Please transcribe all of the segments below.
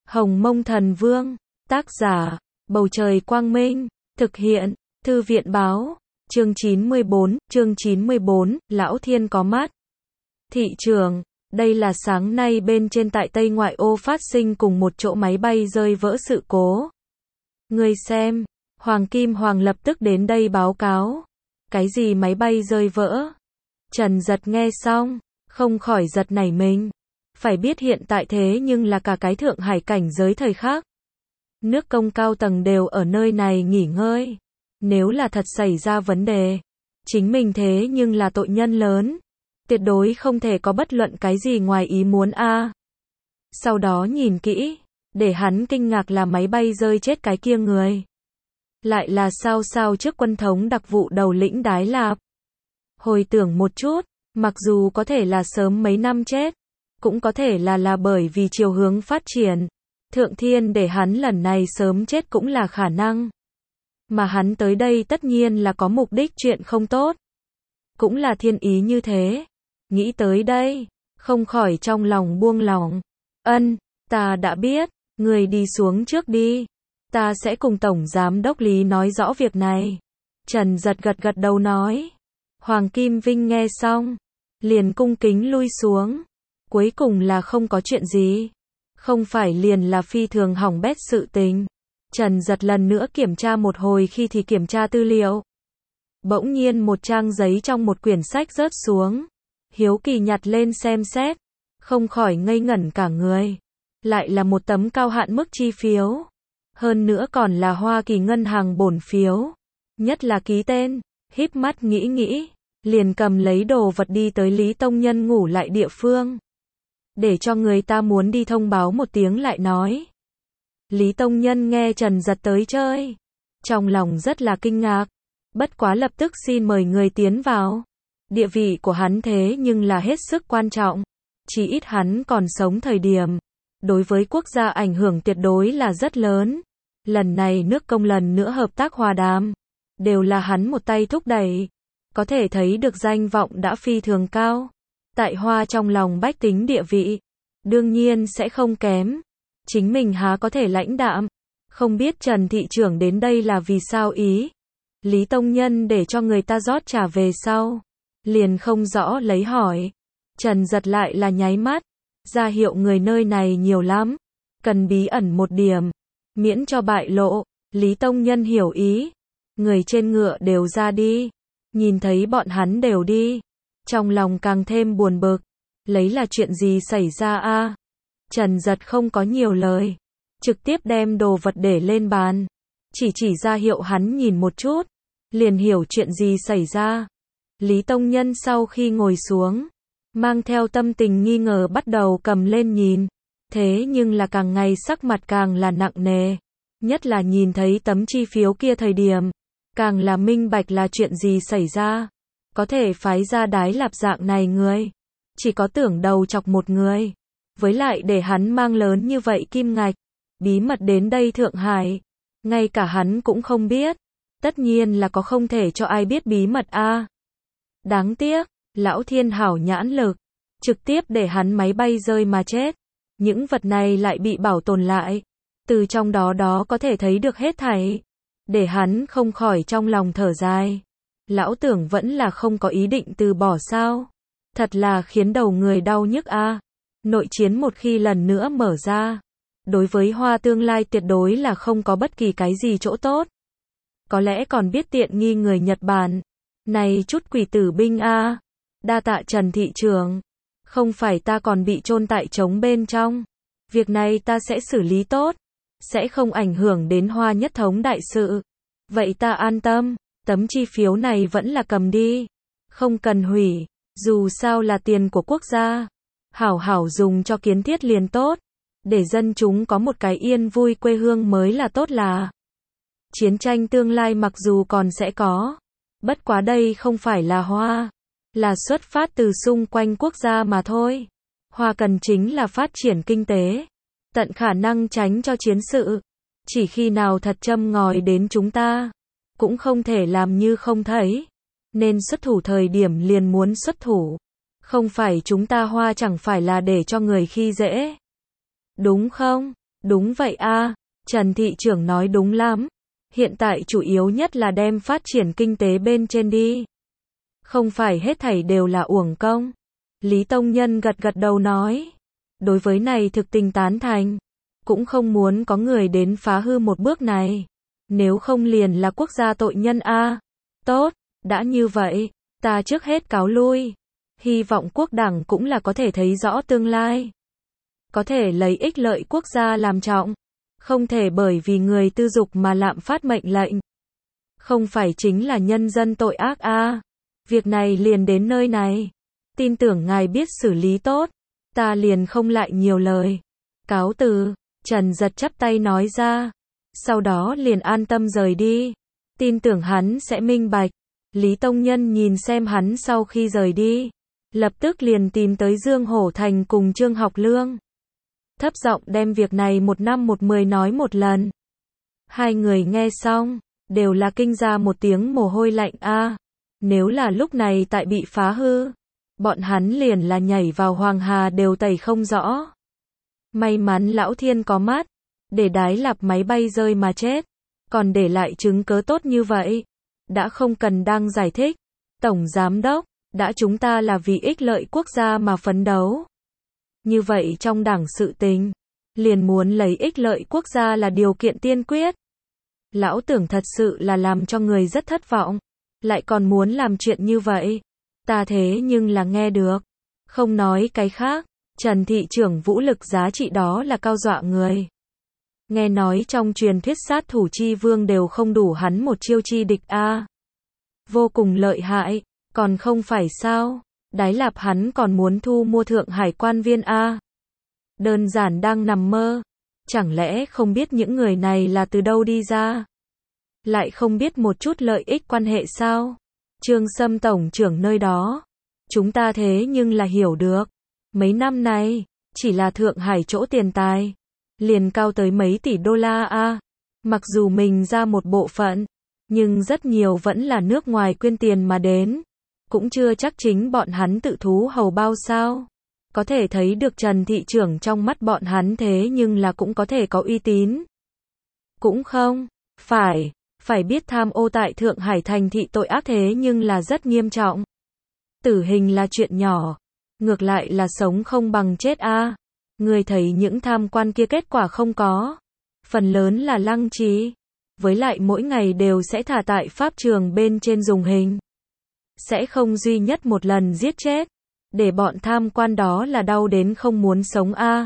Hồng Mông Thần Vương, tác giả, Bầu Trời Quang Minh, thực hiện, Thư viện Báo, chương 94, Lão Thiên có mắt. Thị trường, đây là sáng nay bên trên tại Tây Ngoại ô phát sinh cùng một chỗ máy bay rơi vỡ sự cố. Ngươi xem, Hoàng Kim Hoàng lập tức đến đây báo cáo. Cái gì máy bay rơi vỡ? Trần Giật nghe xong, không khỏi giật nảy mình. Phải biết hiện tại thế nhưng là cả cái Thượng Hải cảnh giới thời khắc. Nước công cao tầng đều ở nơi này nghỉ ngơi. Nếu là thật xảy ra vấn đề, chính mình thế nhưng là tội nhân lớn. Tuyệt đối không thể có bất luận cái gì ngoài ý muốn a. Sau đó nhìn kỹ, để hắn kinh ngạc là máy bay rơi chết cái kia người. Lại là sao trước quân thống đặc vụ đầu lĩnh Đái Lạp. Hồi tưởng một chút, mặc dù có thể là sớm mấy năm chết, cũng có thể là bởi vì chiều hướng phát triển. Thượng Thiên để hắn lần này sớm chết cũng là khả năng. Mà hắn tới đây tất nhiên là có mục đích chuyện không tốt. Cũng là thiên ý như thế. Nghĩ tới đây, không khỏi trong lòng buông lỏng. Ta đã biết, người đi xuống trước đi. Ta sẽ cùng Tổng Giám đốc Lý nói rõ việc này. Trần Giật gật đầu nói. Hoàng Kim Vinh nghe xong, liền cung kính lui xuống. Cuối cùng là không có chuyện gì. Không phải liền là phi thường hỏng bét sự tình. Trần Giật lần nữa kiểm tra một hồi khi thì kiểm tra tư liệu. Bỗng nhiên một trang giấy trong một quyển sách rớt xuống. Hiếu kỳ nhặt lên xem xét. Không khỏi ngây ngẩn cả người. Lại là một tấm cao hạn mức chi phiếu. Hơn nữa còn là Hoa Kỳ ngân hàng bổn phiếu. Nhất là ký tên. Híp mắt nghĩ. Liền cầm lấy đồ vật đi tới Lý Tông Nhân ngủ lại địa phương. Để cho người ta muốn đi thông báo một tiếng lại nói. Lý Tông Nhân nghe Trần Giật tới chơi. Trong lòng rất là kinh ngạc. Bất quá lập tức xin mời người tiến vào. Địa vị của hắn thế nhưng là hết sức quan trọng. Chỉ ít hắn còn sống thời điểm. Đối với quốc gia ảnh hưởng tuyệt đối là rất lớn. Lần này nước công lần nữa hợp tác hòa đàm. Đều là hắn một tay thúc đẩy. Có thể thấy được danh vọng đã phi thường cao. Tại Hoa trong lòng bách tính địa vị. Đương nhiên sẽ không kém. Chính mình há có thể lãnh đạm. Không biết Trần thị trưởng đến đây là vì sao ý. Lý Tông Nhân để cho người ta rót trà về sau. Liền không rõ lấy hỏi. Trần Giật lại là nháy mắt. Ra hiệu người nơi này nhiều lắm. Cần bí ẩn một điểm. Miễn cho bại lộ. Lý Tông Nhân hiểu ý. Người trên ngựa đều ra đi. Nhìn thấy bọn hắn đều đi. Trong lòng càng thêm buồn bực. Lấy là chuyện gì xảy ra a? Trần Giật không có nhiều lời. Trực tiếp đem đồ vật để lên bàn. Chỉ ra hiệu hắn nhìn một chút. Liền hiểu chuyện gì xảy ra. Lý Tông Nhân sau khi ngồi xuống. Mang theo tâm tình nghi ngờ bắt đầu cầm lên nhìn. Thế nhưng là càng ngày sắc mặt càng là nặng nề. Nhất là nhìn thấy tấm chi phiếu kia thời điểm. Càng là minh bạch là chuyện gì xảy ra. Có thể phái ra Đái Lạp dạng này người. Chỉ có tưởng đầu chọc một người. Với lại để hắn mang lớn như vậy kim ngạch. Bí mật đến đây Thượng Hải. Ngay cả hắn cũng không biết. Tất nhiên là có không thể cho ai biết bí mật a. Đáng tiếc, Lão Thiên hảo nhãn lực. Trực tiếp để hắn máy bay rơi mà chết. Những vật này lại bị bảo tồn lại. Từ trong đó có thể thấy được hết thảy. Để hắn không khỏi trong lòng thở dài. Lão tưởng vẫn là không có ý định từ bỏ sao. Thật là khiến đầu người đau nhức a. Nội chiến một khi lần nữa mở ra. Đối với Hoa tương lai tuyệt đối là không có bất kỳ cái gì chỗ tốt. Có lẽ còn biết tiện nghi người Nhật Bản. Này chút quỷ tử binh a. Đa tạ Trần thị trưởng. Không phải ta còn bị chôn tại trống bên trong. Việc này ta sẽ xử lý tốt. Sẽ không ảnh hưởng đến Hoa nhất thống đại sự. Vậy ta an tâm. Tấm chi phiếu này vẫn là cầm đi. Không cần hủy. Dù sao là tiền của quốc gia. Hảo dùng cho kiến thiết liền tốt. Để dân chúng có một cái yên vui quê hương mới là tốt là. Chiến tranh tương lai mặc dù còn sẽ có. Bất quá đây không phải là Hoa. Là xuất phát từ xung quanh quốc gia mà thôi. Hoa cần chính là phát triển kinh tế. Tận khả năng tránh cho chiến sự. Chỉ khi nào thật châm ngòi đến chúng ta. Cũng không thể làm như không thấy. Nên xuất thủ thời điểm liền muốn xuất thủ. Không phải chúng ta Hoa chẳng phải là để cho người khi dễ. Đúng không? Đúng vậy a, Trần thị trưởng nói đúng lắm. Hiện tại chủ yếu nhất là đem phát triển kinh tế bên trên đi. Không phải hết thảy đều là uổng công. Lý Tông Nhân gật gật đầu nói. Đối với này thực tình tán thành. Cũng không muốn có người đến phá hư một bước này. Nếu không liền là quốc gia tội nhân a. Tốt, đã như vậy, ta trước hết cáo lui. Hy vọng quốc đảng cũng là có thể thấy rõ tương lai. Có thể lấy ích lợi quốc gia làm trọng. Không thể bởi vì người tư dục mà lạm phát mệnh lệnh. Không phải chính là nhân dân tội ác a. Việc này liền đến nơi này. Tin tưởng ngài biết xử lý tốt. Ta liền không lại nhiều lời. Cáo từ, Trần Giật chắp tay nói ra. Sau đó liền an tâm rời đi. Tin tưởng hắn sẽ minh bạch. Lý Tông Nhân nhìn xem hắn sau khi rời đi. Lập tức liền tìm tới Dương Hổ Thành cùng Trương Học Lương. Thấp giọng đem việc này 1/10 nói một lần. Hai người nghe xong, đều là kinh ra một tiếng mồ hôi lạnh a. Nếu là lúc này tại bị phá hư, bọn hắn liền là nhảy vào Hoàng Hà đều tẩy không rõ. May mắn Lão Thiên có mắt, để đái lạp máy bay rơi mà chết, còn để lại chứng cớ tốt như vậy. Đã không cần đang giải thích. Tổng Giám Đốc, đã chúng ta là vì ích lợi quốc gia mà phấn đấu. Như vậy trong đảng sự tình, liền muốn lấy ích lợi quốc gia là điều kiện tiên quyết. Lão tưởng thật sự là làm cho người rất thất vọng. Lại còn muốn làm chuyện như vậy. Ta thế nhưng là nghe được. Không nói cái khác, Trần thị trưởng vũ lực giá trị đó là cao dọa người. Nghe nói trong truyền thuyết sát thủ chi vương đều không đủ hắn một chiêu chi địch a. Vô cùng lợi hại, còn không phải sao? Đái Lạp hắn còn muốn thu mua Thượng Hải quan viên a. Đơn giản đang nằm mơ. Chẳng lẽ không biết những người này là từ đâu đi ra? Lại không biết một chút lợi ích quan hệ sao? Trương Sâm tổng trưởng nơi đó, chúng ta thế nhưng là hiểu được. Mấy năm nay, chỉ là Thượng Hải chỗ tiền tài, liền cao tới mấy tỷ đô la a. Mặc dù mình ra một bộ phận, nhưng rất nhiều vẫn là nước ngoài quyên tiền mà đến. Cũng chưa chắc chính bọn hắn tự thú hầu bao sao. Có thể thấy được Trần thị trưởng trong mắt bọn hắn thế nhưng là cũng có thể có uy tín. Cũng không, phải biết tham ô tại Thượng Hải thành thị tội ác thế nhưng là rất nghiêm trọng. Tử hình là chuyện nhỏ, ngược lại là sống không bằng chết a. Người thấy những tham quan kia kết quả không có. Phần lớn là lăng trí. Với lại mỗi ngày đều sẽ thả tại pháp trường bên trên dùng hình. Sẽ không duy nhất một lần giết chết. Để bọn tham quan đó là đau đến không muốn sống a.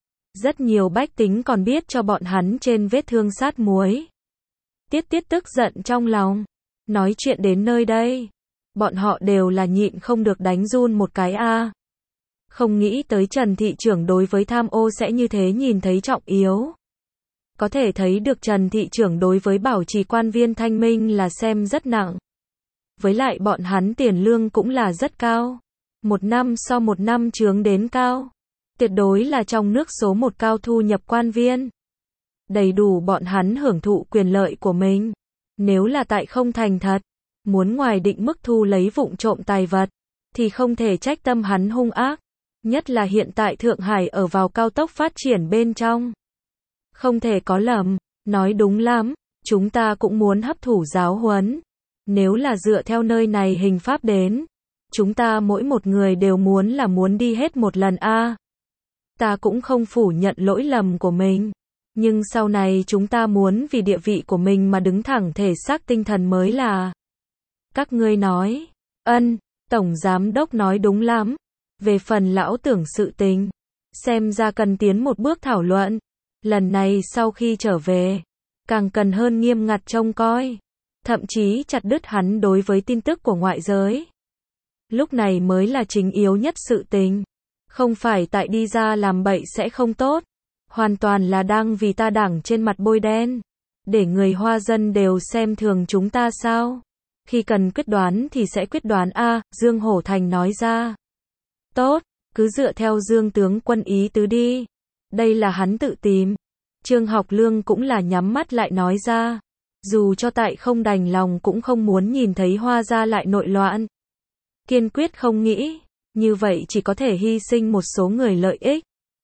Rất nhiều bách tính còn biết cho bọn hắn trên vết thương sát muối. Tiết tức giận trong lòng. Nói chuyện đến nơi đây. Bọn họ đều là nhịn không được đánh run một cái a. Không nghĩ tới Trần thị trưởng đối với tham ô sẽ như thế nhìn thấy trọng yếu. Có thể thấy được Trần thị trưởng đối với bảo trì quan viên thanh minh là xem rất nặng. Với lại bọn hắn tiền lương cũng là rất cao. Một năm so một năm chướng đến cao. Tuyệt đối là trong nước số một cao thu nhập quan viên. Đầy đủ bọn hắn hưởng thụ quyền lợi của mình. Nếu là tại không thành thật, muốn ngoài định mức thu lấy vụng trộm tài vật, thì không thể trách tâm hắn hung ác. Nhất là hiện tại Thượng Hải ở vào cao tốc phát triển bên trong. Không thể có lầm, nói đúng lắm, chúng ta cũng muốn hấp thụ giáo huấn. Nếu là dựa theo nơi này hình pháp đến, chúng ta mỗi một người đều muốn đi hết một lần a. Ta cũng không phủ nhận lỗi lầm của mình. Nhưng sau này chúng ta muốn vì địa vị của mình mà đứng thẳng thể xác tinh thần mới là. Các ngươi nói, Tổng Giám Đốc nói đúng lắm. Về phần lão tưởng sự tình, xem ra cần tiến một bước thảo luận. Lần này sau khi trở về, càng cần hơn nghiêm ngặt trông coi. Thậm chí chặt đứt hắn đối với tin tức của ngoại giới. Lúc này mới là chính yếu nhất sự tình. Không phải tại đi ra làm bậy sẽ không tốt. Hoàn toàn là đang vì ta đảng trên mặt bôi đen. Để người Hoa dân đều xem thường chúng ta sao? Khi cần quyết đoán thì sẽ quyết đoán a. Dương Hổ Thành nói ra. Tốt, cứ dựa theo Dương tướng quân ý tứ đi. Đây là hắn tự tìm. Trương Học Lương cũng là nhắm mắt lại nói ra. Dù cho tại không đành lòng cũng không muốn nhìn thấy Hoa gia lại nội loạn. Kiên quyết không nghĩ. Như vậy chỉ có thể hy sinh một số người lợi ích.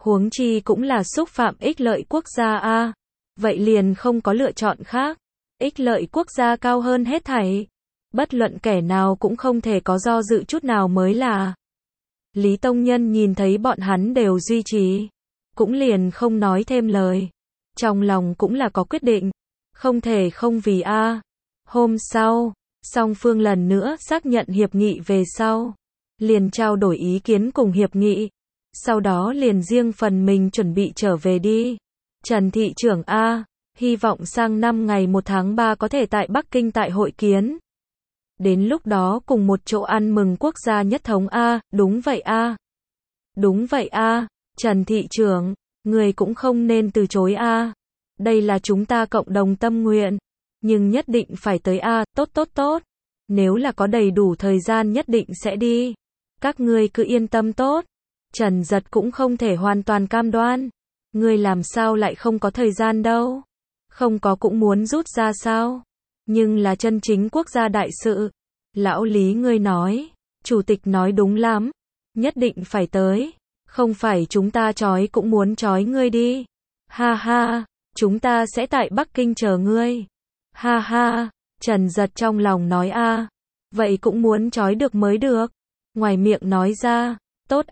Huống chi cũng là xúc phạm ích lợi quốc gia a. Vậy liền không có lựa chọn khác. Ích lợi quốc gia cao hơn hết thảy. Bất luận kẻ nào cũng không thể có do dự chút nào mới là. Lý Tông Nhân nhìn thấy bọn hắn đều duy trì, cũng liền không nói thêm lời. Trong lòng cũng là có quyết định, không thể không vì a. Hôm sau, song phương lần nữa xác nhận hiệp nghị về sau, liền trao đổi ý kiến cùng hiệp nghị, sau đó liền riêng phần mình chuẩn bị trở về đi. Trần thị trưởng a, hy vọng sang năm ngày 1 tháng 3 có thể tại Bắc Kinh tại hội kiến. Đến lúc đó cùng một chỗ ăn mừng quốc gia nhất thống a, đúng vậy a. Đúng vậy a, Trần thị trưởng, người cũng không nên từ chối a. Đây là chúng ta cộng đồng tâm nguyện, nhưng nhất định phải tới a, tốt tốt tốt. Nếu là có đầy đủ thời gian nhất định sẽ đi. Các ngươi cứ yên tâm tốt. Trần Giật cũng không thể hoàn toàn cam đoan. Ngươi làm sao lại không có thời gian đâu? Không có cũng muốn rút ra sao? Nhưng là chân chính quốc gia đại sự. Lão Lý ngươi nói, chủ tịch nói đúng lắm, nhất định phải tới. Không phải chúng ta trói cũng muốn trói ngươi đi. Ha ha, chúng ta sẽ tại Bắc Kinh chờ ngươi. Ha ha, Trần Giật trong lòng nói a, vậy cũng muốn trói được mới được. Ngoài miệng nói ra, tốt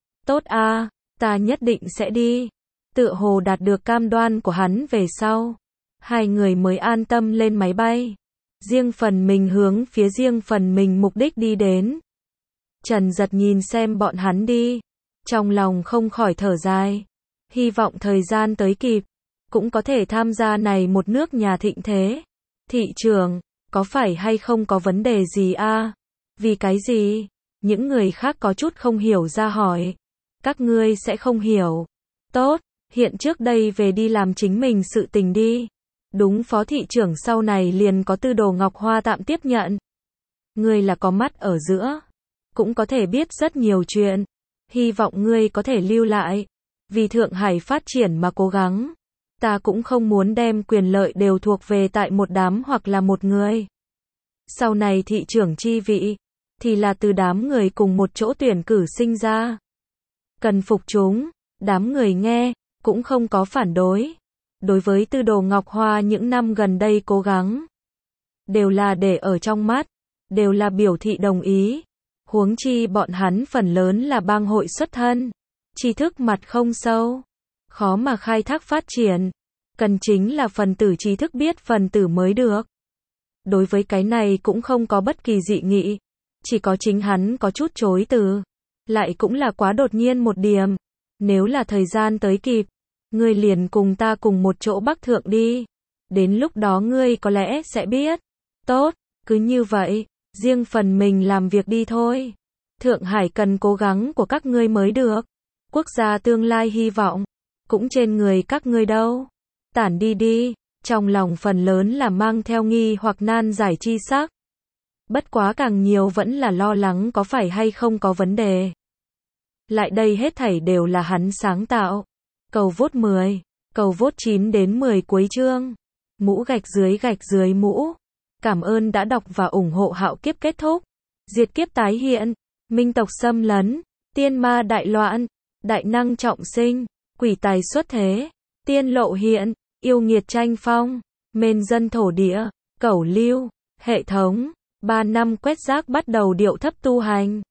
a, ta nhất định sẽ đi. Tựa hồ đạt được cam đoan của hắn về sau, hai người mới an tâm lên máy bay. Riêng phần mình hướng phía riêng phần mình mục đích đi đến. Trần Giật nhìn xem bọn hắn đi, trong lòng không khỏi thở dài. Hy vọng thời gian tới kịp, cũng có thể tham gia này một nước nhà thịnh thế. Thị trường, có phải hay không có vấn đề gì a? Vì cái gì? Những người khác có chút không hiểu ra hỏi. Các ngươi sẽ không hiểu. Tốt, hiện trước đây về đi làm chính mình sự tình đi. Đúng, phó thị trưởng sau này liền có Tư Đồ Ngọc Hoa tạm tiếp nhận. Ngươi là có mắt ở giữa, cũng có thể biết rất nhiều chuyện. Hy vọng ngươi có thể lưu lại, vì Thượng Hải phát triển mà cố gắng. Ta cũng không muốn đem quyền lợi đều thuộc về tại một đám hoặc là một người. Sau này thị trưởng chi vị, thì là từ đám người cùng một chỗ tuyển cử sinh ra. Cần phục chúng, đám người nghe, cũng không có phản đối. Đối với Tư Đồ Ngọc Hoa những năm gần đây cố gắng, đều là để ở trong mắt, đều là biểu thị đồng ý. Huống chi bọn hắn phần lớn là bang hội xuất thân, tri thức mặt không sâu, khó mà khai thác phát triển, cần chính là phần tử trí thức biết phần tử mới được. Đối với cái này cũng không có bất kỳ dị nghị, chỉ có chính hắn có chút chối từ, lại cũng là quá đột nhiên một điểm. Nếu là thời gian tới kịp, ngươi liền cùng ta cùng một chỗ Bắc Thượng đi, đến lúc đó ngươi có lẽ sẽ biết. Tốt, cứ như vậy, riêng phần mình làm việc đi thôi. Thượng Hải cần cố gắng của các ngươi mới được. Quốc gia tương lai hy vọng, cũng trên người các ngươi đâu. Tản đi đi, trong lòng phần lớn là mang theo nghi hoặc nan giải chi sắc. Bất quá càng nhiều vẫn là lo lắng có phải hay không có vấn đề. Lại đây hết thảy đều là hắn sáng tạo. Cầu vote 10, cầu vote 9 đến 10 cuối chương. Mũ gạch dưới mũ. Cảm ơn đã đọc và ủng hộ Hạo Kiếp kết thúc. Diệt kiếp tái hiện, minh tộc xâm lấn, tiên ma đại loạn, đại năng trọng sinh, quỷ tài xuất thế, tiên lộ hiện, yêu nghiệt tranh phong, mên dân thổ địa, cẩu lưu, hệ thống, 3 năm quét rác bắt đầu điệu thấp tu hành.